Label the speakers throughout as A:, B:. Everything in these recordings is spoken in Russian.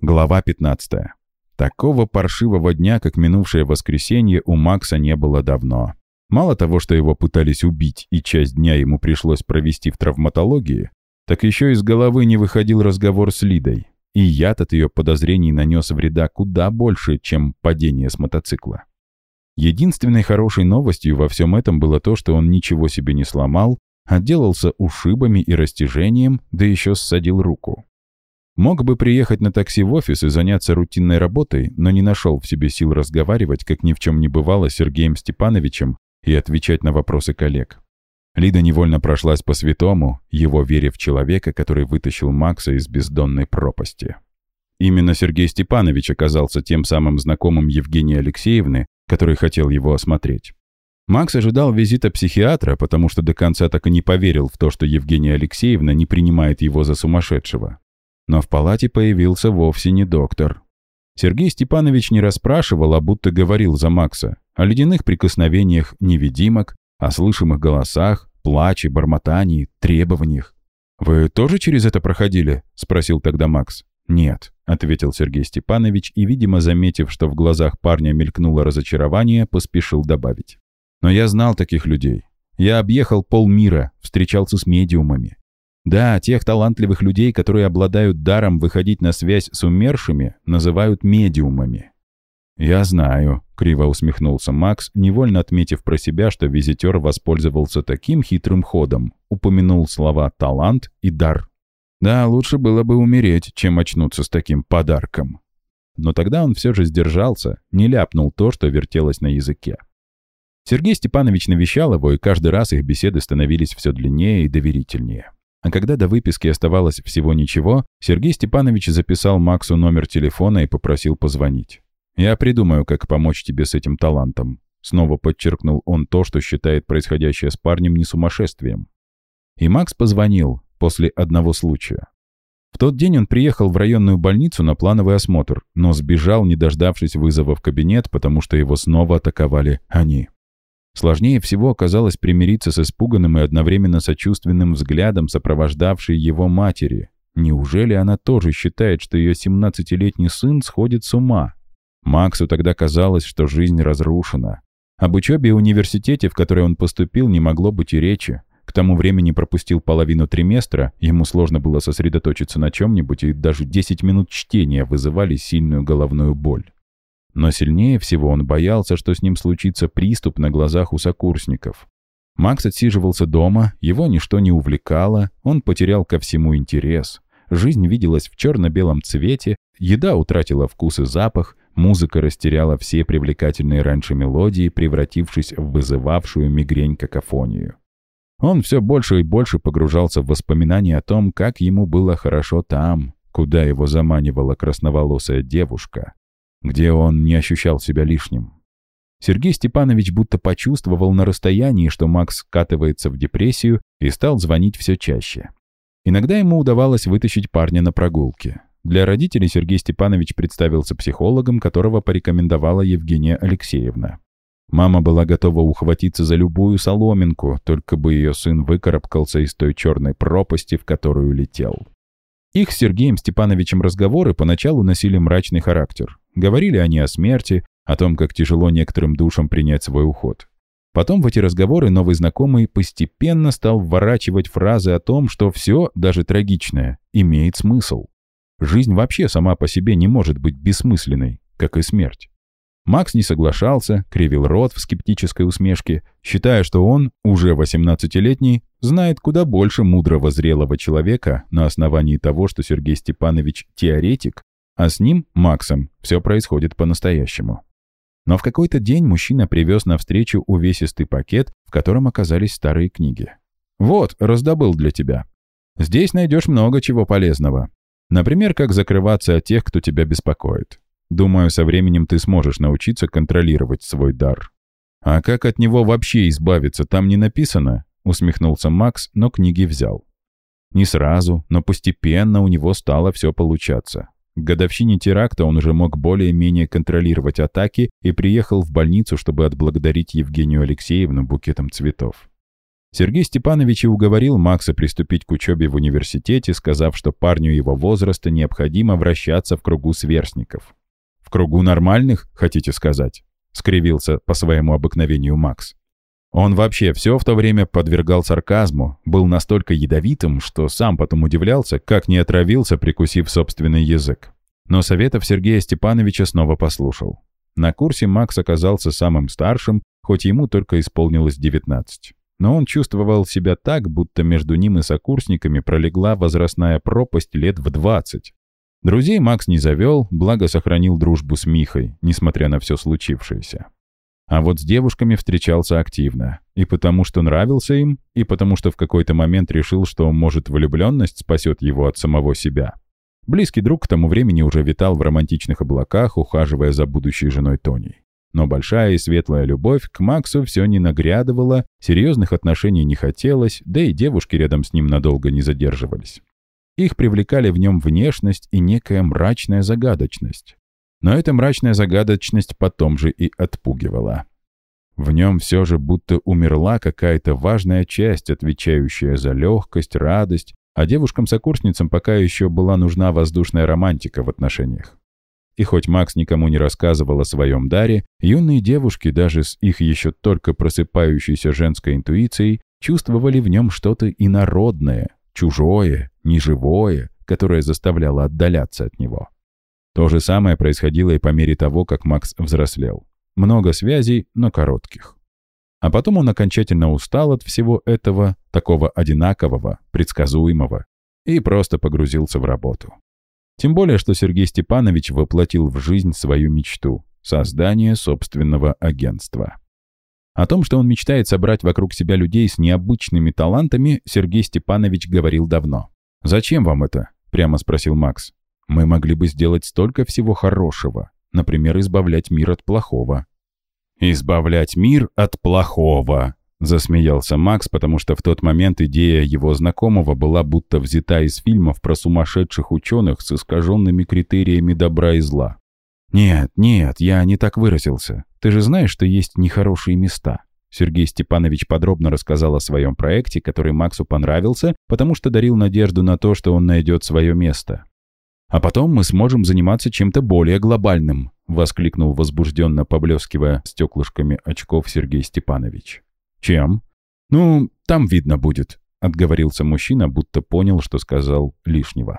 A: Глава 15. Такого паршивого дня, как минувшее воскресенье, у Макса не было давно. Мало того, что его пытались убить, и часть дня ему пришлось провести в травматологии, так еще из головы не выходил разговор с Лидой. И яд от ее подозрений нанес вреда куда больше, чем падение с мотоцикла. Единственной хорошей новостью во всем этом было то, что он ничего себе не сломал, отделался ушибами и растяжением, да еще ссадил руку. Мог бы приехать на такси в офис и заняться рутинной работой, но не нашел в себе сил разговаривать, как ни в чем не бывало, с Сергеем Степановичем и отвечать на вопросы коллег. Лида невольно прошлась по святому, его вере в человека, который вытащил Макса из бездонной пропасти. Именно Сергей Степанович оказался тем самым знакомым Евгении Алексеевны, который хотел его осмотреть. Макс ожидал визита психиатра, потому что до конца так и не поверил в то, что Евгения Алексеевна не принимает его за сумасшедшего. Но в палате появился вовсе не доктор. Сергей Степанович не расспрашивал, а будто говорил за Макса о ледяных прикосновениях невидимок, о слышимых голосах, плаче, бормотании, требованиях. «Вы тоже через это проходили?» — спросил тогда Макс. «Нет», — ответил Сергей Степанович и, видимо, заметив, что в глазах парня мелькнуло разочарование, поспешил добавить. «Но я знал таких людей. Я объехал полмира, встречался с медиумами. Да, тех талантливых людей, которые обладают даром выходить на связь с умершими, называют медиумами». «Я знаю», — криво усмехнулся Макс, невольно отметив про себя, что визитер воспользовался таким хитрым ходом, упомянул слова «талант» и «дар». Да, лучше было бы умереть, чем очнуться с таким подарком. Но тогда он все же сдержался, не ляпнул то, что вертелось на языке. Сергей Степанович навещал его, и каждый раз их беседы становились все длиннее и доверительнее. А когда до выписки оставалось всего ничего, Сергей Степанович записал Максу номер телефона и попросил позвонить. «Я придумаю, как помочь тебе с этим талантом», — снова подчеркнул он то, что считает происходящее с парнем не сумасшествием. И Макс позвонил после одного случая. В тот день он приехал в районную больницу на плановый осмотр, но сбежал, не дождавшись вызова в кабинет, потому что его снова атаковали они. Сложнее всего оказалось примириться с испуганным и одновременно сочувственным взглядом, сопровождавшей его матери. Неужели она тоже считает, что ее 17-летний сын сходит с ума? Максу тогда казалось, что жизнь разрушена. Об учебе и университете, в который он поступил, не могло быть и речи. К тому времени пропустил половину триместра, ему сложно было сосредоточиться на чем-нибудь, и даже 10 минут чтения вызывали сильную головную боль. Но сильнее всего он боялся, что с ним случится приступ на глазах у сокурсников. Макс отсиживался дома, его ничто не увлекало, он потерял ко всему интерес. Жизнь виделась в черно-белом цвете, еда утратила вкус и запах, музыка растеряла все привлекательные раньше мелодии, превратившись в вызывавшую мигрень какофонию. Он все больше и больше погружался в воспоминания о том, как ему было хорошо там, куда его заманивала красноволосая девушка, где он не ощущал себя лишним. Сергей Степанович будто почувствовал на расстоянии, что Макс скатывается в депрессию, и стал звонить все чаще. Иногда ему удавалось вытащить парня на прогулки. Для родителей Сергей Степанович представился психологом, которого порекомендовала Евгения Алексеевна. Мама была готова ухватиться за любую соломинку, только бы ее сын выкарабкался из той черной пропасти, в которую летел. Их с Сергеем Степановичем разговоры поначалу носили мрачный характер. Говорили они о смерти, о том, как тяжело некоторым душам принять свой уход. Потом в эти разговоры новый знакомый постепенно стал вворачивать фразы о том, что все, даже трагичное, имеет смысл. Жизнь вообще сама по себе не может быть бессмысленной, как и смерть. Макс не соглашался, кривил рот в скептической усмешке, считая, что он, уже 18-летний, знает куда больше мудрого зрелого человека на основании того, что Сергей Степанович теоретик, а с ним, Максом, все происходит по-настоящему. Но в какой-то день мужчина привез навстречу увесистый пакет, в котором оказались старые книги. «Вот, раздобыл для тебя. Здесь найдешь много чего полезного. Например, как закрываться от тех, кто тебя беспокоит. Думаю, со временем ты сможешь научиться контролировать свой дар». «А как от него вообще избавиться, там не написано?» — усмехнулся Макс, но книги взял. Не сразу, но постепенно у него стало все получаться. К годовщине теракта он уже мог более-менее контролировать атаки и приехал в больницу, чтобы отблагодарить Евгению Алексеевну букетом цветов. Сергей Степанович и уговорил Макса приступить к учебе в университете, сказав, что парню его возраста необходимо вращаться в кругу сверстников. «В кругу нормальных, хотите сказать?» — скривился по своему обыкновению Макс. Он вообще все в то время подвергал сарказму, был настолько ядовитым, что сам потом удивлялся, как не отравился, прикусив собственный язык. Но советов Сергея Степановича снова послушал. На курсе Макс оказался самым старшим, хоть ему только исполнилось 19. Но он чувствовал себя так, будто между ним и сокурсниками пролегла возрастная пропасть лет в 20. Друзей Макс не завел, благо сохранил дружбу с Михой, несмотря на все случившееся. А вот с девушками встречался активно. И потому что нравился им, и потому что в какой-то момент решил, что, может, влюбленность спасет его от самого себя. Близкий друг к тому времени уже витал в романтичных облаках, ухаживая за будущей женой Тоней. Но большая и светлая любовь к Максу все не нагрядывала, серьезных отношений не хотелось, да и девушки рядом с ним надолго не задерживались. Их привлекали в нем внешность и некая мрачная загадочность. Но эта мрачная загадочность потом же и отпугивала. В нем все же будто умерла какая-то важная часть, отвечающая за легкость, радость, а девушкам-сокурсницам пока еще была нужна воздушная романтика в отношениях. И хоть Макс никому не рассказывал о своем даре, юные девушки, даже с их еще только просыпающейся женской интуицией, чувствовали в нем что-то инородное, чужое, неживое, которое заставляло отдаляться от него. То же самое происходило и по мере того, как Макс взрослел. Много связей, но коротких. А потом он окончательно устал от всего этого, такого одинакового, предсказуемого, и просто погрузился в работу. Тем более, что Сергей Степанович воплотил в жизнь свою мечту – создание собственного агентства. О том, что он мечтает собрать вокруг себя людей с необычными талантами, Сергей Степанович говорил давно. «Зачем вам это?» – прямо спросил Макс. «Мы могли бы сделать столько всего хорошего, например, избавлять мир от плохого». «Избавлять мир от плохого», — засмеялся Макс, потому что в тот момент идея его знакомого была будто взята из фильмов про сумасшедших ученых с искаженными критериями добра и зла. «Нет, я не так выразился. Ты же знаешь, что есть нехорошие места». Сергей Степанович подробно рассказал о своем проекте, который Максу понравился, потому что дарил надежду на то, что он найдет свое место. «А потом мы сможем заниматься чем-то более глобальным», — воскликнул возбужденно, поблескивая стеклышками очков Сергей Степанович. «Чем?» «Ну, там видно будет», — отговорился мужчина, будто понял, что сказал лишнего.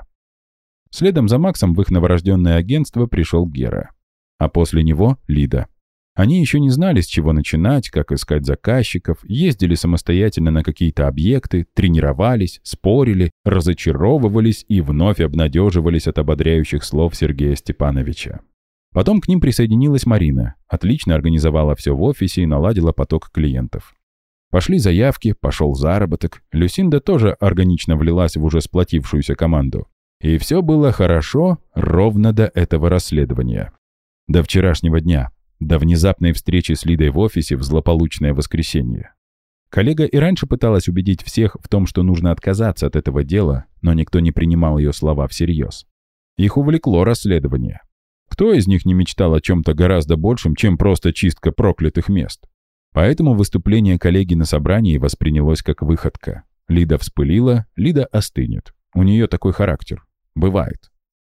A: Следом за Максом в их новорожденное агентство пришел Гера. А после него — Лида. Они еще не знали, с чего начинать, как искать заказчиков, ездили самостоятельно на какие-то объекты, тренировались, спорили, разочаровывались и вновь обнадеживались от ободряющих слов Сергея Степановича. Потом к ним присоединилась Марина, отлично организовала все в офисе и наладила поток клиентов. Пошли заявки, пошел заработок, Люсинда тоже органично влилась в уже сплотившуюся команду. И все было хорошо ровно до этого расследования. До вчерашнего дня. До внезапной встречи с Лидой в офисе в злополучное воскресенье. Коллега и раньше пыталась убедить всех в том, что нужно отказаться от этого дела, но никто не принимал ее слова всерьез. Их увлекло расследование. Кто из них не мечтал о чем-то гораздо большем, чем просто чистка проклятых мест? Поэтому выступление коллеги на собрании воспринялось как выходка. Лида вспылила, Лида остынет. У нее такой характер. Бывает.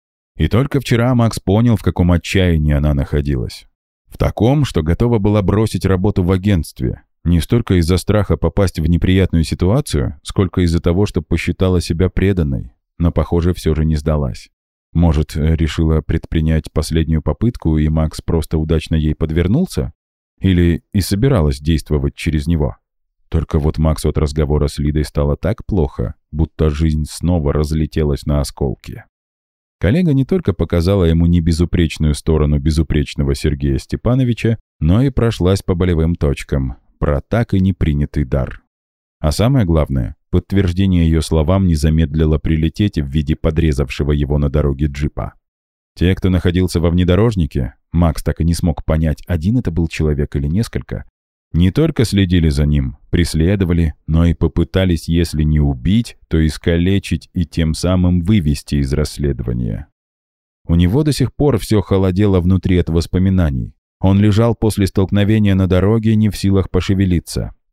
A: И только вчера Макс понял, в каком отчаянии она находилась. В таком, что готова была бросить работу в агентстве. Не столько из-за страха попасть в неприятную ситуацию, сколько из-за того, что посчитала себя преданной. Но, похоже, все же не сдалась. Может, решила предпринять последнюю попытку, и Макс просто удачно ей подвернулся? Или и собиралась действовать через него? Только вот Максу от разговора с Лидой стало так плохо, будто жизнь снова разлетелась на осколки. Коллега не только показала ему небезупречную сторону безупречного Сергея Степановича, но и прошлась по болевым точкам, про так и не принятый дар. А самое главное, подтверждение ее словам не замедлило прилететь в виде подрезавшего его на дороге джипа. Те, кто находился во внедорожнике, Макс так и не смог понять, один это был человек или несколько, не только следили за ним, преследовали, но и попытались, если не убить, то искалечить и тем самым вывести из расследования. У него до сих пор все холодело внутри от воспоминаний. Он лежал после столкновения на дороге, не в силах пошевелиться.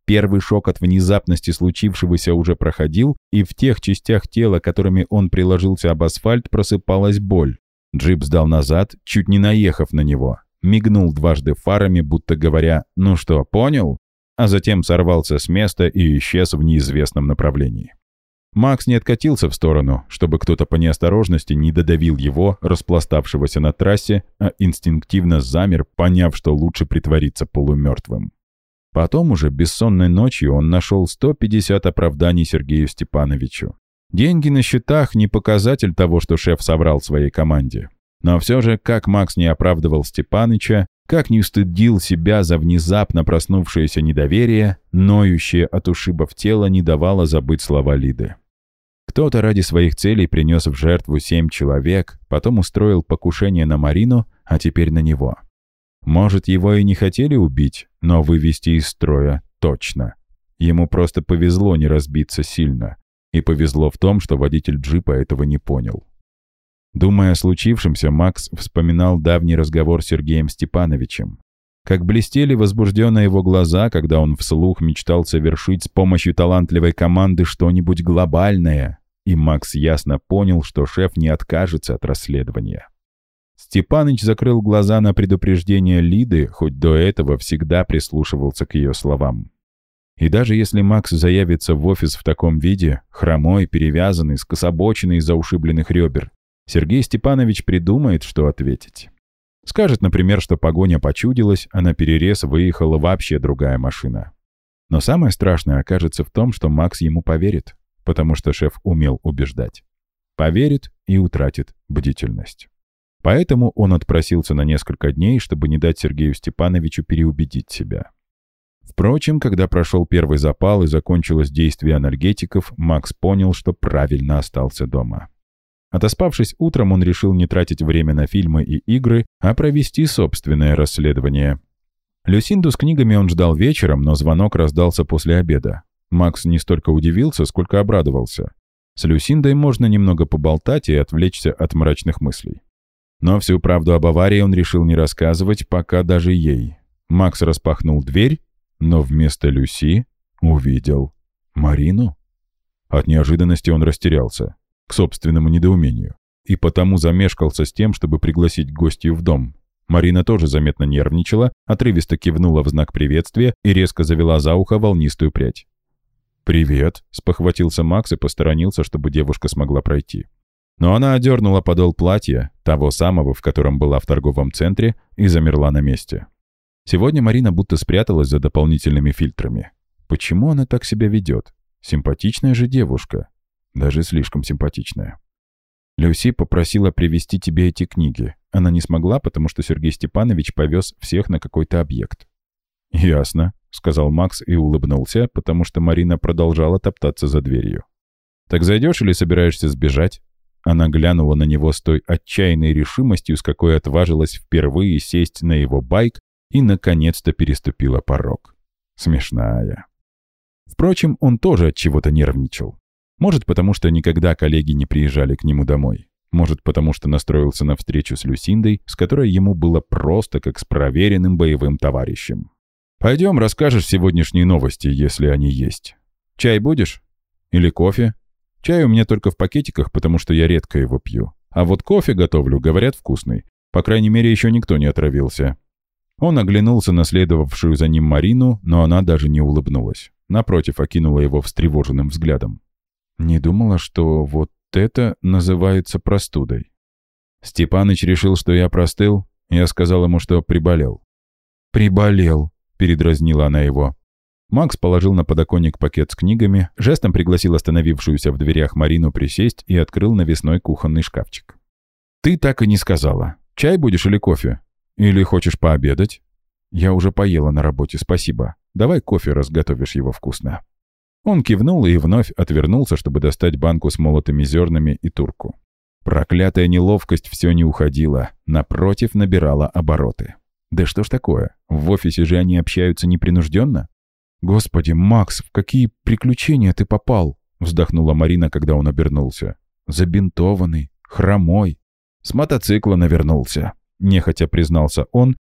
A: Первый шок от внезапности случившегося уже проходил, и в тех частях тела, которыми он приложился об асфальт, просыпалась боль. Джип сдал назад, чуть не наехав на него. Мигнул дважды фарами, будто говоря «ну что, понял?», а затем сорвался с места и исчез в неизвестном направлении. Макс не откатился в сторону, чтобы кто-то по неосторожности не додавил его, распластавшегося на трассе, а инстинктивно замер, поняв, что лучше притвориться полумертвым. Потом уже бессонной ночью он нашел 150 оправданий Сергею Степановичу. Деньги на счетах не показатель того, что шеф соврал своей команде. Но все же, как Макс не оправдывал Степаныча, как не устыдил себя за внезапно проснувшееся недоверие, ноющее от ушибов тела не давало забыть слова Лиды. Кто-то ради своих целей принес в жертву 7 человек, потом устроил покушение на Марину, а теперь на него. Может, его и не хотели убить, но вывести из строя точно. Ему просто повезло не разбиться сильно. И повезло в том, что водитель джипа этого не понял. Думая о случившемся, Макс вспоминал давний разговор с Сергеем Степановичем. Как блестели возбужденно его глаза, когда он вслух мечтал совершить с помощью талантливой команды что-нибудь глобальное. И Макс ясно понял, что шеф не откажется от расследования. Степаныч закрыл глаза на предупреждение Лиды, хоть до этого всегда прислушивался к ее словам. И даже если Макс заявится в офис в таком виде, хромой, перевязанный, скособоченный из-за ушибленных ребер, Сергей Степанович придумает, что ответить. Скажет, например, что погоня почудилась, а на перерез выехала вообще другая машина. Но самое страшное окажется в том, что Макс ему поверит, потому что шеф умел убеждать. Поверит и утратит бдительность. Поэтому он отпросился на несколько дней, чтобы не дать Сергею Степановичу переубедить себя. Впрочем, когда прошел первый запал и закончилось действие анальгетиков, Макс понял, что правильно остался дома. Отоспавшись утром, он решил не тратить время на фильмы и игры, а провести собственное расследование. Люсинду с книгами он ждал вечером, но звонок раздался после обеда. Макс не столько удивился, сколько обрадовался. С Люсиндой можно немного поболтать и отвлечься от мрачных мыслей. Но всю правду об аварии он решил не рассказывать, пока даже ей. Макс распахнул дверь, но вместо Люси увидел Марину. От неожиданности он растерялся, к собственному недоумению, и потому замешкался с тем, чтобы пригласить гостью в дом. Марина тоже заметно нервничала, отрывисто кивнула в знак приветствия и резко завела за ухо волнистую прядь. «Привет», — спохватился Макс и посторонился, чтобы девушка смогла пройти. Но она одернула подол платья, того самого, в котором была в торговом центре, и замерла на месте. Сегодня Марина будто спряталась за дополнительными фильтрами. Почему она так себя ведет? Симпатичная же девушка. Даже слишком симпатичная. Люси попросила привезти тебе эти книги. Она не смогла, потому что Сергей Степанович повез всех на какой-то объект. «Ясно», — сказал Макс и улыбнулся, потому что Марина продолжала топтаться за дверью. «Так зайдешь или собираешься сбежать?» Она глянула на него с той отчаянной решимостью, с какой отважилась впервые сесть на его байк и, наконец-то, переступила порог. Смешная. Впрочем, он тоже от чего-то нервничал. Может, потому что никогда коллеги не приезжали к нему домой. Может, потому что настроился на встречу с Люсиндой, с которой ему было просто как с проверенным боевым товарищем. «Пойдем, расскажешь сегодняшние новости, если они есть. Чай будешь? Или кофе? Чай у меня только в пакетиках, потому что я редко его пью. А вот кофе готовлю, говорят, вкусный. По крайней мере, еще никто не отравился». Он оглянулся на следовавшую за ним Марину, но она даже не улыбнулась. Напротив, окинула его встревоженным взглядом. «Не думала, что вот это называется простудой». Степаныч решил, что я простыл. Я сказал ему, что приболел. «Приболел», — передразнила она его. Макс положил на подоконник пакет с книгами, жестом пригласил остановившуюся в дверях Марину присесть и открыл навесной кухонный шкафчик. «Ты так и не сказала. Чай будешь или кофе? Или хочешь пообедать?» «Я уже поела на работе, спасибо. Давай кофе, раз готовишь его вкусно». Он кивнул и вновь отвернулся, чтобы достать банку с молотыми зернами и турку. Проклятая неловкость все не уходила, напротив, набирала обороты. Да что ж такое? В офисе же они общаются непринужденно? «Господи, Макс, в какие приключения ты попал?» вздохнула Марина, когда он обернулся. «Забинтованный, хромой. С мотоцикла навернулся», нехотя признался он,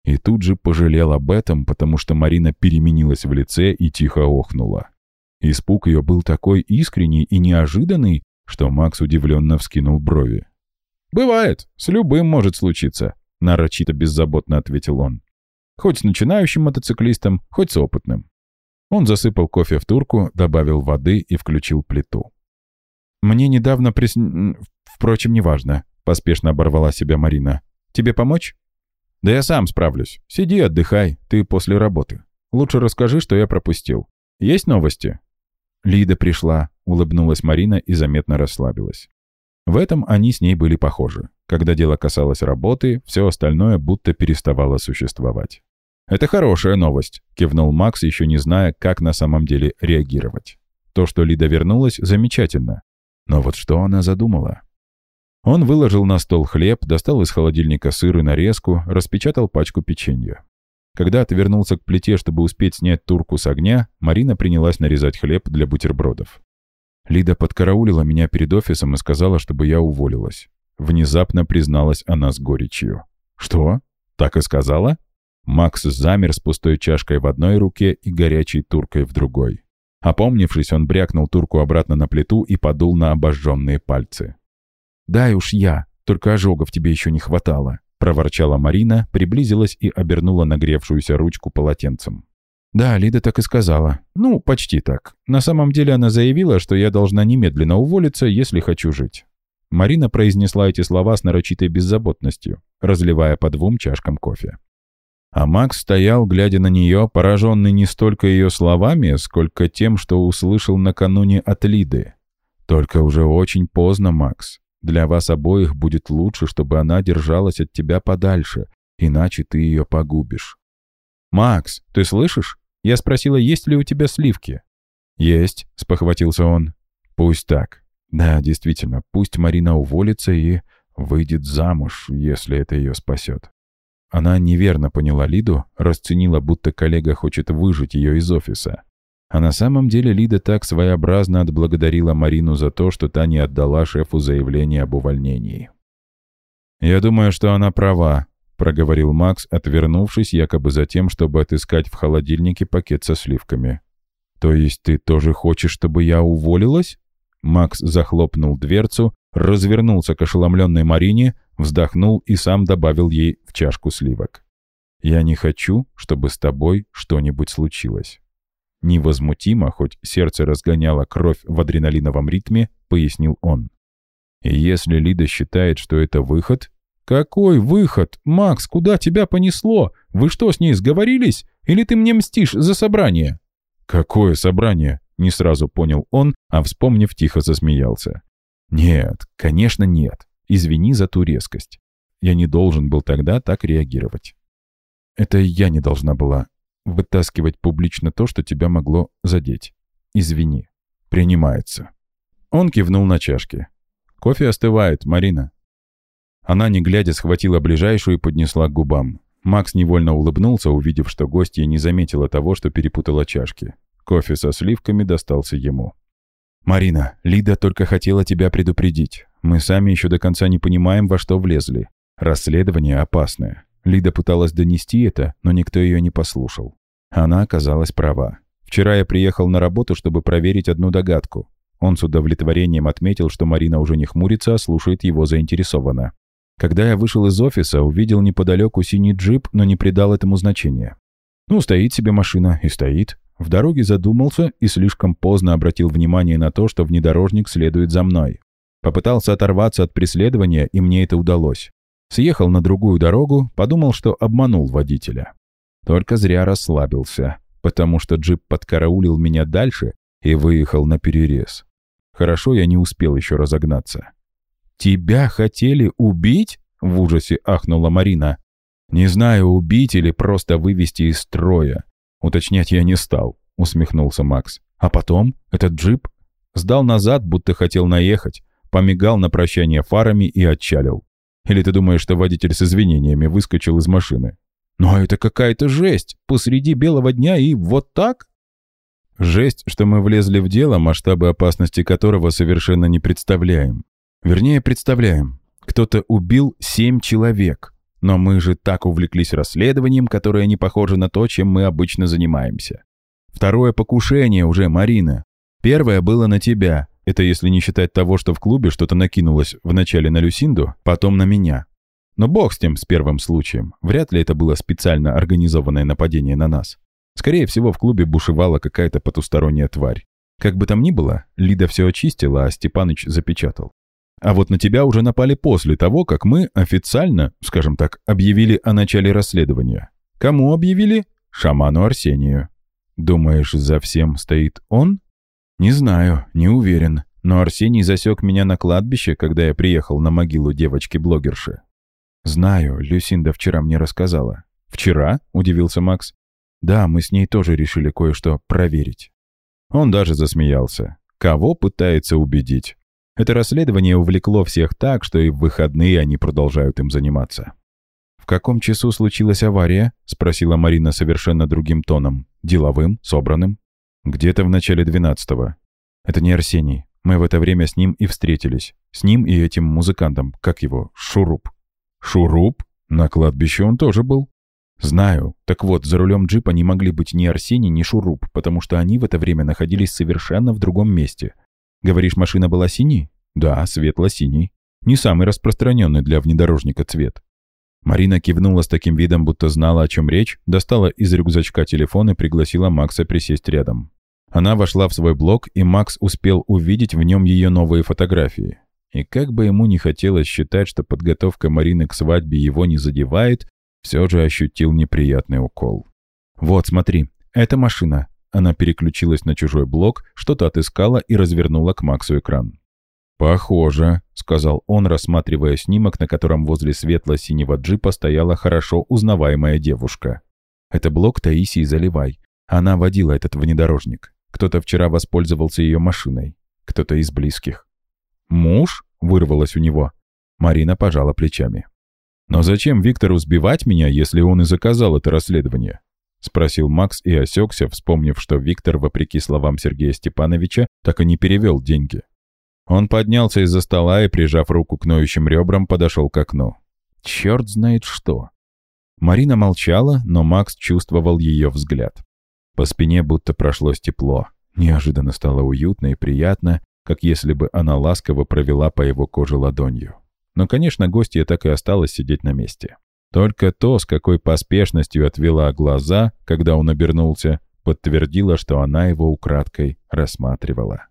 A: И тут же пожалел об этом, потому что Марина переменилась в лице и тихо охнула. Испуг ее был такой искренний и неожиданный, что Макс удивленно вскинул брови. «Бывает, с любым может случиться», — нарочито беззаботно ответил он. «Хоть с начинающим мотоциклистом, хоть с опытным». Он засыпал кофе в турку, добавил воды и включил плиту. «Мне недавно Впрочем, неважно», — поспешно оборвала себя Марина. «Тебе помочь?» «Да я сам справлюсь. Сиди, отдыхай, ты после работы. Лучше расскажи, что я пропустил. Есть новости?» «Лида пришла», — улыбнулась Марина и заметно расслабилась. В этом они с ней были похожи. Когда дело касалось работы, все остальное будто переставало существовать. «Это хорошая новость», — кивнул Макс, еще не зная, как на самом деле реагировать. То, что Лида вернулась, замечательно. Но вот что она задумала? Он выложил на стол хлеб, достал из холодильника сыр и нарезку, распечатал пачку печенья. Когда отвернулся к плите, чтобы успеть снять турку с огня, Марина принялась нарезать хлеб для бутербродов. Лида подкараулила меня перед офисом и сказала, чтобы я уволилась. Внезапно призналась она с горечью. «Что? Так и сказала?» Макс замер с пустой чашкой в одной руке и горячей туркой в другой. Опомнившись, он брякнул турку обратно на плиту и подул на обожженные пальцы. «Дай уж я, только ожогов тебе еще не хватало», — проворчала Марина, приблизилась и обернула нагревшуюся ручку полотенцем. «Да, Лида так и сказала. Ну, почти так. На самом деле она заявила, что я должна немедленно уволиться, если хочу жить». Марина произнесла эти слова с нарочитой беззаботностью, разливая по 2 чашкам кофе. А Макс стоял, глядя на нее, пораженный не столько ее словами, сколько тем, что услышал накануне от Лиды. «Только уже очень поздно, Макс. Для вас обоих будет лучше, чтобы она держалась от тебя подальше, иначе ты ее погубишь». «Макс, ты слышишь? Я спросила, есть ли у тебя сливки?» «Есть», — спохватился он. «Пусть так. Да, действительно, пусть Марина уволится и выйдет замуж, если это ее спасет». Она неверно поняла Лиду, расценила, будто коллега хочет выжить ее из офиса. А на самом деле Лида так своеобразно отблагодарила Марину за то, что та не отдала шефу заявление об увольнении. «Я думаю, что она права», — проговорил Макс, отвернувшись якобы за тем, чтобы отыскать в холодильнике пакет со сливками. «То есть ты тоже хочешь, чтобы я уволилась?» Макс захлопнул дверцу, развернулся к ошеломленной Марине, вздохнул и сам добавил ей в чашку сливок. «Я не хочу, чтобы с тобой что-нибудь случилось». Невозмутимо, хоть сердце разгоняло кровь в адреналиновом ритме, пояснил он. «И если Лида считает, что это выход...» «Какой выход? Макс, куда тебя понесло? Вы что, с ней сговорились? Или ты мне мстишь за собрание?» «Какое собрание?» — не сразу понял он, а, вспомнив, тихо засмеялся. «Нет, конечно нет. Извини за ту резкость. Я не должен был тогда так реагировать. Это я не должна была вытаскивать публично то, что тебя могло задеть. Извини. Принимается». Он кивнул на чашки. «Кофе остывает, Марина». Она, не глядя, схватила ближайшую и поднесла к губам. Макс невольно улыбнулся, увидев, что гостья не заметила того, что перепутала чашки. Кофе со сливками достался ему. «Марина, Лида только хотела тебя предупредить. Мы сами еще до конца не понимаем, во что влезли. Расследование опасное. Лида пыталась донести это, но никто ее не послушал. Она оказалась права. Вчера я приехал на работу, чтобы проверить одну догадку». Он с удовлетворением отметил, что Марина уже не хмурится, а слушает его заинтересованно. «Когда я вышел из офиса, увидел неподалеку синий джип, но не придал этому значения. Ну, стоит себе машина и стоит. В дороге задумался и слишком поздно обратил внимание на то, что внедорожник следует за мной. Попытался оторваться от преследования, и мне это удалось. Съехал на другую дорогу, подумал, что обманул водителя. Только зря расслабился, потому что джип подкараулил меня дальше и выехал на перерез. Хорошо, я не успел еще разогнаться». «Тебя хотели убить?» — в ужасе ахнула Марина. «Не знаю, убить или просто вывести из строя. Уточнять я не стал», — усмехнулся Макс. «А потом этот джип сдал назад, будто хотел наехать, помигал на прощание фарами и отчалил. Или ты думаешь, что водитель с извинениями выскочил из машины? Но это какая-то жесть! Посреди белого дня и вот так?» «Жесть, что мы влезли в дело, масштабы опасности которого совершенно не представляем. Вернее, представляем. Кто-то убил 7 человек. Но мы же так увлеклись расследованием, которое не похоже на то, чем мы обычно занимаемся. Второе покушение уже, Марина. Первое было на тебя. Это если не считать того, что в клубе что-то накинулось вначале на Люсинду, потом на меня. Но бог с тем, с первым случаем. Вряд ли это было специально организованное нападение на нас. Скорее всего, в клубе бушевала какая-то потусторонняя тварь. Как бы там ни было, Лида все очистила, а Степаныч запечатал. А вот на тебя уже напали после того, как мы официально, скажем так, объявили о начале расследования. Кому объявили? Шаману Арсению. Думаешь, за всем стоит он? Не знаю, не уверен. Но Арсений засек меня на кладбище, когда я приехал на могилу девочки-блогерши. Знаю, Люсинда вчера мне рассказала. Вчера? Удивился Макс. Да, мы с ней тоже решили кое-что проверить. Он даже засмеялся. Кого пытается убедить? Это расследование увлекло всех так, что и в выходные они продолжают им заниматься. «В каком часу случилась авария?» — спросила Марина совершенно другим тоном. «Деловым? Собранным?» «Где-то в начале 12-го. Это не Арсений. Мы в это время с ним и встретились. С ним и этим музыкантом. Как его? Шуруп». «Шуруп? На кладбище он тоже был?» «Знаю. Так вот, за рулем джипа не могли быть ни Арсений, ни Шуруп, потому что они в это время находились совершенно в другом месте. Говоришь, машина была синей?» «Да, светло-синий. Не самый распространенный для внедорожника цвет». Марина кивнула с таким видом, будто знала, о чем речь, достала из рюкзачка телефон и пригласила Макса присесть рядом. Она вошла в свой блог, и Макс успел увидеть в нем ее новые фотографии. И как бы ему не хотелось считать, что подготовка Марины к свадьбе его не задевает, все же ощутил неприятный укол. «Вот, смотри, это машина». Она переключилась на чужой блог, что-то отыскала и развернула к Максу экран. «Похоже», — сказал он, рассматривая снимок, на котором возле светло-синего джипа стояла хорошо узнаваемая девушка. «Это блог Таисии Заливай. Она водила этот внедорожник. Кто-то вчера воспользовался ее машиной. Кто-то из близких». «Муж?» — вырвалось у него. Марина пожала плечами. «Но зачем Виктору сбивать меня, если он и заказал это расследование?» — спросил Макс и осекся, вспомнив, что Виктор, вопреки словам Сергея Степановича, так и не перевел деньги. Он поднялся из-за стола и, прижав руку к ноющим ребрам, подошел к окну. Черт знает что. Марина молчала, но Макс чувствовал ее взгляд. По спине будто прошлось тепло. Неожиданно стало уютно и приятно, как если бы она ласково провела по его коже ладонью. Но, конечно, гостья так и осталась сидеть на месте. Только то, с какой поспешностью отвела глаза, когда он обернулся, подтвердило, что она его украдкой рассматривала.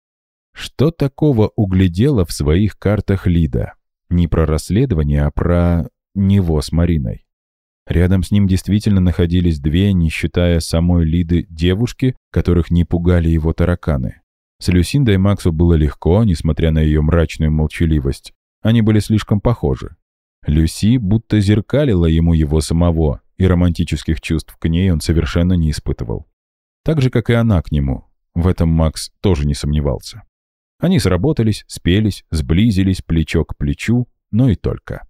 A: Что такого углядела в своих картах Лида? Не про расследование, а про него с Мариной. Рядом с ним действительно находились две, не считая самой Лиды, девушки, которых не пугали его тараканы. С Люсиндой Максу было легко, несмотря на ее мрачную молчаливость. Они были слишком похожи. Люси будто зеркалила ему его самого, и романтических чувств к ней он совершенно не испытывал. Так же, как и она к нему. В этом Макс тоже не сомневался. Они сработались, спелись, сблизились плечо к плечу, но и только.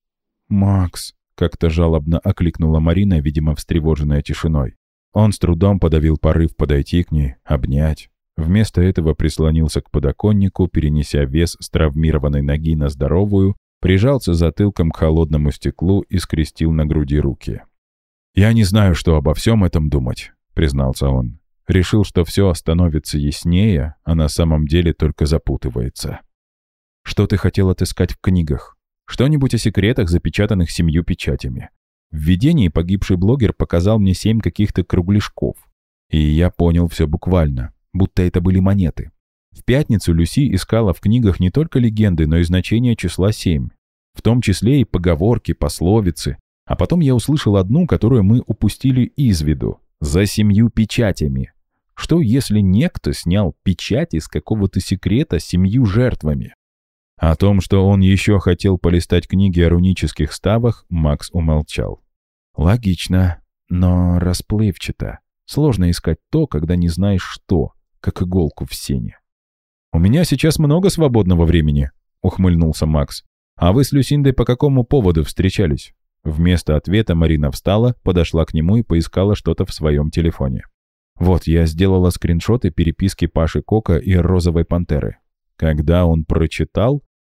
A: «Макс», — как-то жалобно окликнула Марина, видимо, встревоженная тишиной. Он с трудом подавил порыв подойти к ней, обнять. Вместо этого прислонился к подоконнику, перенеся вес с травмированной ноги на здоровую, прижался затылком к холодному стеклу и скрестил на груди руки. «Я не знаю, что обо всем этом думать», — признался он. Решил, что все становится яснее, а на самом деле только запутывается. «Что ты хотел отыскать в книгах? Что-нибудь о секретах, запечатанных 7 печатями. В введении погибший блогер показал мне 7 каких-то кругляшков. И я понял все буквально, будто это были монеты. В пятницу Люси искала в книгах не только легенды, но и значение числа 7. В том числе и поговорки, пословицы. А потом я услышал одну, которую мы упустили из виду. За 7 печатями. Что, если некто снял печать из какого-то секрета 7 жертвами? О том, что он еще хотел полистать книги о рунических ставах, Макс умолчал. Логично, но расплывчато. Сложно искать то, когда не знаешь что, как иголку в сене. «У меня сейчас много свободного времени», — ухмыльнулся Макс. «А вы с Люсиндой по какому поводу встречались?» Вместо ответа Марина встала, подошла к нему и поискала что-то в своем телефоне. «Вот, я сделала скриншоты переписки Паши Кока и Розовой Пантеры». Когда он прочитал,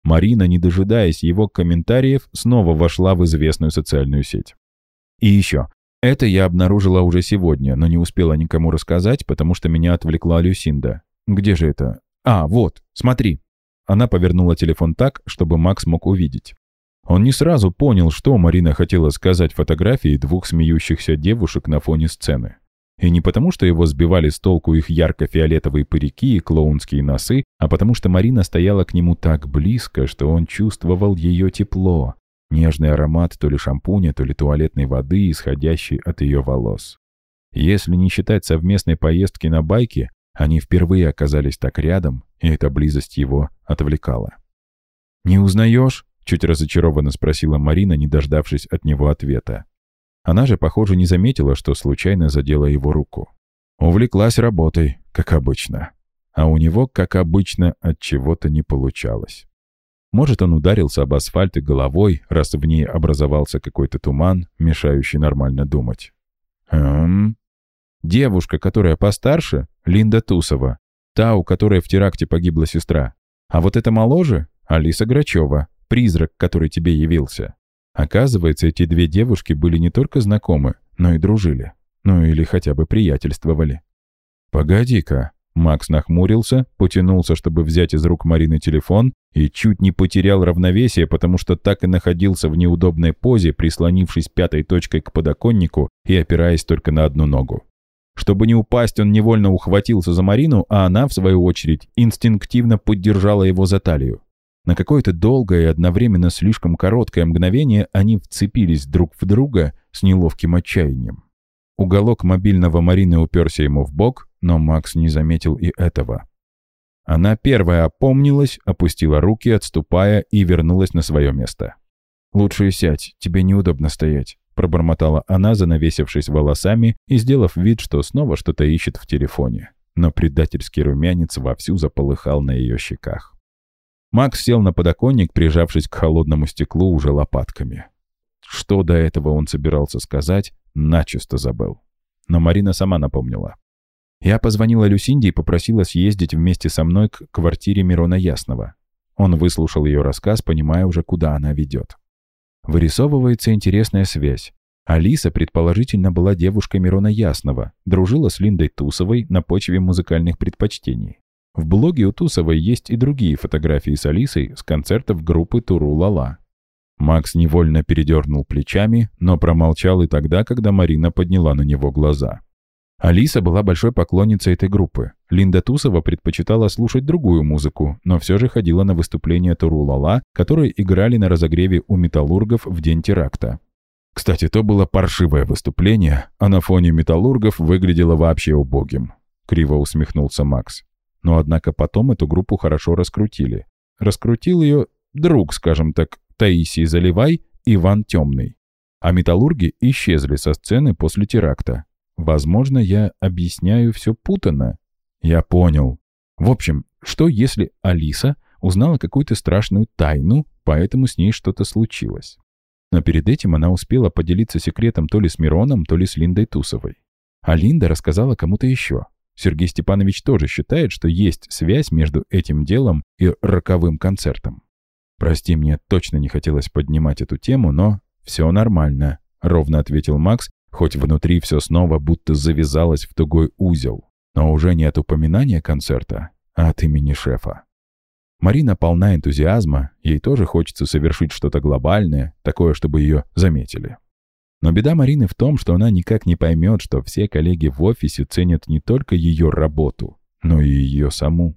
A: Марина, не дожидаясь его комментариев, снова вошла в известную социальную сеть. И еще. Это я обнаружила уже сегодня, но не успела никому рассказать, потому что меня отвлекла Люсинда. Где же это? А, вот, смотри. Она повернула телефон так, чтобы Макс мог увидеть. Он не сразу понял, что Марина хотела сказать фотографии двух смеющихся девушек на фоне сцены. И не потому, что его сбивали с толку их ярко-фиолетовые парики и клоунские носы, а потому что Марина стояла к нему так близко, что он чувствовал ее тепло, нежный аромат то ли шампуня, то ли туалетной воды, исходящий от ее волос. Если не считать совместной поездки на байке, они впервые оказались так рядом, и эта близость его отвлекала. «Не узнаешь?» — чуть разочарованно спросила Марина, не дождавшись от него ответа. Она же, похоже, не заметила, что случайно задела его руку. Увлеклась работой, как обычно. А у него, как обычно, от чего-то не получалось. Может, он ударился об асфальт и головой, раз в ней образовался какой-то туман, мешающий нормально думать. Девушка, которая постарше, Линда Тусова. Та, у которой в теракте погибла сестра. А вот эта моложе — Алиса Грачева, призрак, который тебе явился. Оказывается, эти две девушки были не только знакомы, но и дружили. Ну или хотя бы приятельствовали. «Погоди-ка». Макс нахмурился, потянулся, чтобы взять из рук Марины телефон, и чуть не потерял равновесие, потому что так и находился в неудобной позе, прислонившись пятой точкой к подоконнику и опираясь только на одну ногу. Чтобы не упасть, он невольно ухватился за Марину, а она, в свою очередь, инстинктивно поддержала его за талию. На какое-то долгое и одновременно слишком короткое мгновение они вцепились друг в друга с неловким отчаянием. Уголок мобильного Марины уперся ему в бок, но Макс не заметил и этого. Она первая опомнилась, опустила руки, отступая, и вернулась на свое место. «Лучше сядь, тебе неудобно стоять», — пробормотала она, занавесившись волосами и сделав вид, что снова что-то ищет в телефоне. Но предательский румянец вовсю заполыхал на ее щеках. Макс сел на подоконник, прижавшись к холодному стеклу уже лопатками. Что до этого он собирался сказать, начисто забыл. Но Марина сама напомнила. Я позвонила Люсинде и попросила съездить вместе со мной к квартире Мирона Ясного. Он выслушал ее рассказ, понимая уже, куда она ведет. Вырисовывается интересная связь. Алиса, предположительно, была девушкой Мирона Ясного, дружила с Линдой Тусовой на почве музыкальных предпочтений. В блоге у Тусовой есть и другие фотографии с Алисой с концертов группы Туру-Ла-Ла. Макс невольно передернул плечами, но промолчал и тогда, когда Марина подняла на него глаза. Алиса была большой поклонницей этой группы. Линда Тусова предпочитала слушать другую музыку, но все же ходила на выступления Туру-Ла-Ла, которые играли на разогреве у металлургов в день теракта. Кстати, то было паршивое выступление, а на фоне металлургов выглядело вообще убогим. Криво усмехнулся Макс. Но однако потом эту группу хорошо раскрутили. Раскрутил ее друг, скажем так, Таисии Заливай, Иван Темный. А металлурги исчезли со сцены после теракта. Возможно, я объясняю все путанно. Я понял. В общем, что если Алиса узнала какую-то страшную тайну, поэтому с ней что-то случилось? Но перед этим она успела поделиться секретом то ли с Мироном, то ли с Линдой Тусовой. А Линда рассказала кому-то еще. Сергей Степанович тоже считает, что есть связь между этим делом и роковым концертом. «Прости, мне точно не хотелось поднимать эту тему, но все нормально», — ровно ответил Макс, хоть внутри все снова будто завязалось в тугой узел, но уже не от упоминания концерта, а от имени шефа. Марина полна энтузиазма, ей тоже хочется совершить что-то глобальное, такое, чтобы ее заметили. Но беда Марины в том, что она никак не поймет, что все коллеги в офисе ценят не только ее работу, но и ее саму.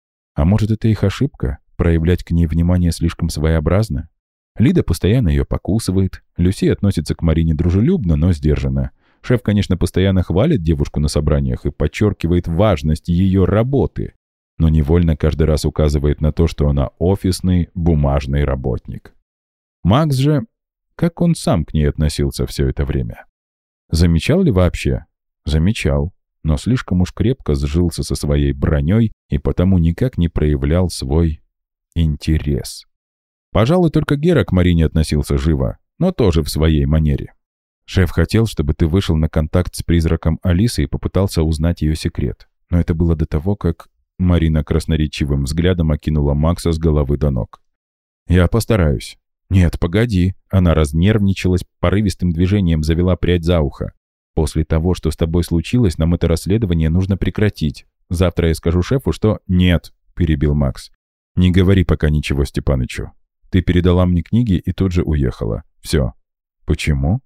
A: А может, это их ошибка? Проявлять к ней внимание слишком своеобразно? Лида постоянно ее покусывает, Люси относится к Марине дружелюбно, но сдержанно. Шеф, конечно, постоянно хвалит девушку на собраниях и подчеркивает важность ее работы, но невольно каждый раз указывает на то, что она офисный, бумажный работник. Макс же... Как он сам к ней относился все это время? Замечал ли вообще? Замечал, но слишком уж крепко сжился со своей броней и потому никак не проявлял свой интерес. Пожалуй, только Гера к Марине относился живо, но тоже в своей манере. Шеф хотел, чтобы ты вышел на контакт с призраком Алисы и попытался узнать ее секрет. Но это было до того, как... Марина красноречивым взглядом окинула Макса с головы до ног. «Я постараюсь». «Нет, погоди». Она разнервничалась, порывистым движением завела прядь за ухо. «После того, что с тобой случилось, нам это расследование нужно прекратить. Завтра я скажу шефу, что...» «Нет», — перебил Макс. «Не говори пока ничего Степанычу. Ты передала мне книги и тут же уехала. Все». «Почему?»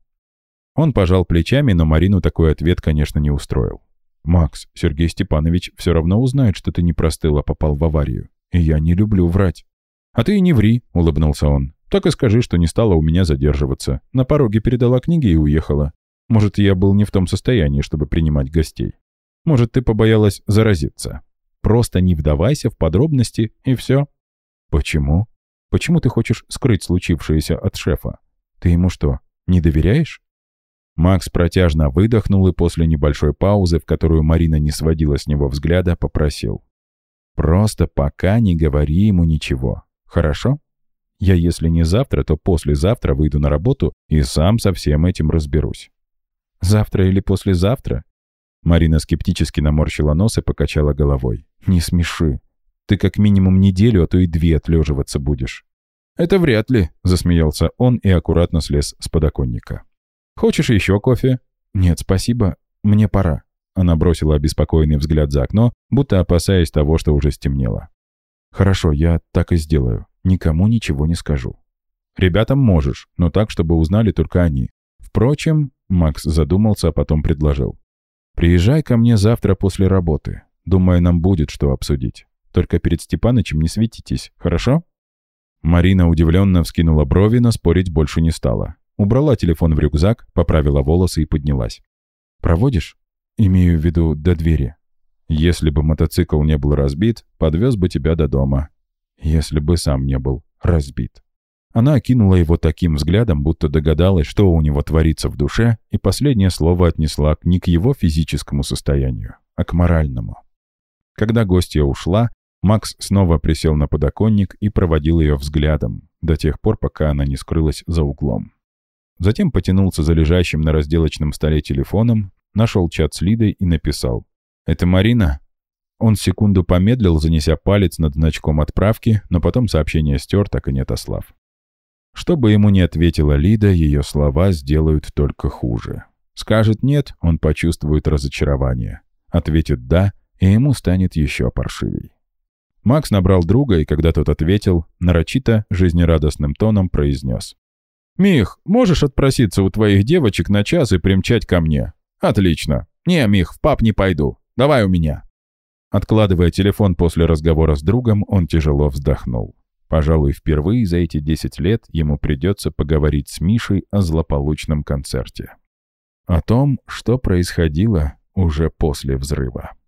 A: Он пожал плечами, но Марину такой ответ, конечно, не устроил. «Макс, Сергей Степанович все равно узнает, что ты не простыл, а попал в аварию. И я не люблю врать». «А ты и не ври», — улыбнулся он. «Так и скажи, что не стала у меня задерживаться. На пороге передала книги и уехала. Может, я был не в том состоянии, чтобы принимать гостей. Может, ты побоялась заразиться. Просто не вдавайся в подробности, и все». «Почему? Почему ты хочешь скрыть случившееся от шефа? Ты ему что, не доверяешь?» Макс протяжно выдохнул и после небольшой паузы, в которую Марина не сводила с него взгляда, попросил. «Просто пока не говори ему ничего. Хорошо? Я, если не завтра, то послезавтра выйду на работу и сам со всем этим разберусь». «Завтра или послезавтра?» Марина скептически наморщила нос и покачала головой. «Не смеши. Ты как минимум неделю, а то и 2 отлеживаться будешь». «Это вряд ли», — засмеялся он и аккуратно слез с подоконника. «Хочешь еще кофе?» «Нет, спасибо. Мне пора». Она бросила обеспокоенный взгляд за окно, будто опасаясь того, что уже стемнело. «Хорошо, я так и сделаю. Никому ничего не скажу». «Ребятам можешь, но так, чтобы узнали только они. Впрочем...» — Макс задумался, а потом предложил. «Приезжай ко мне завтра после работы. Думаю, нам будет что обсудить. Только перед Степанычем не светитесь, хорошо?» Марина удивленно вскинула брови, но спорить больше не стала. Убрала телефон в рюкзак, поправила волосы и поднялась. «Проводишь? Имею в виду до двери. Если бы мотоцикл не был разбит, подвез бы тебя до дома. Если бы сам не был разбит». Она окинула его таким взглядом, будто догадалась, что у него творится в душе, и последнее слово отнесла не к его физическому состоянию, а к моральному. Когда гостья ушла, Макс снова присел на подоконник и проводил ее взглядом, до тех пор, пока она не скрылась за углом. Затем потянулся за лежащим на разделочном столе телефоном, нашел чат с Лидой и написал: «Это Марина?» Он секунду помедлил, занеся палец над значком отправки, но потом сообщение стер, так и не отослав. Что бы ему ни ответила Лида, ее слова сделают только хуже. Скажет «нет», он почувствует разочарование. Ответит «да», и ему станет еще паршивей. Макс набрал друга, и когда тот ответил, нарочито, жизнерадостным тоном произнес: «Мих, можешь отпроситься у твоих девочек на час и примчать ко мне?» «Отлично. Не, Мих, в паб не пойду. Давай у меня». Откладывая телефон после разговора с другом, он тяжело вздохнул. Пожалуй, впервые за эти 10 лет ему придется поговорить с Мишей о злополучном концерте. О том, что происходило уже после взрыва.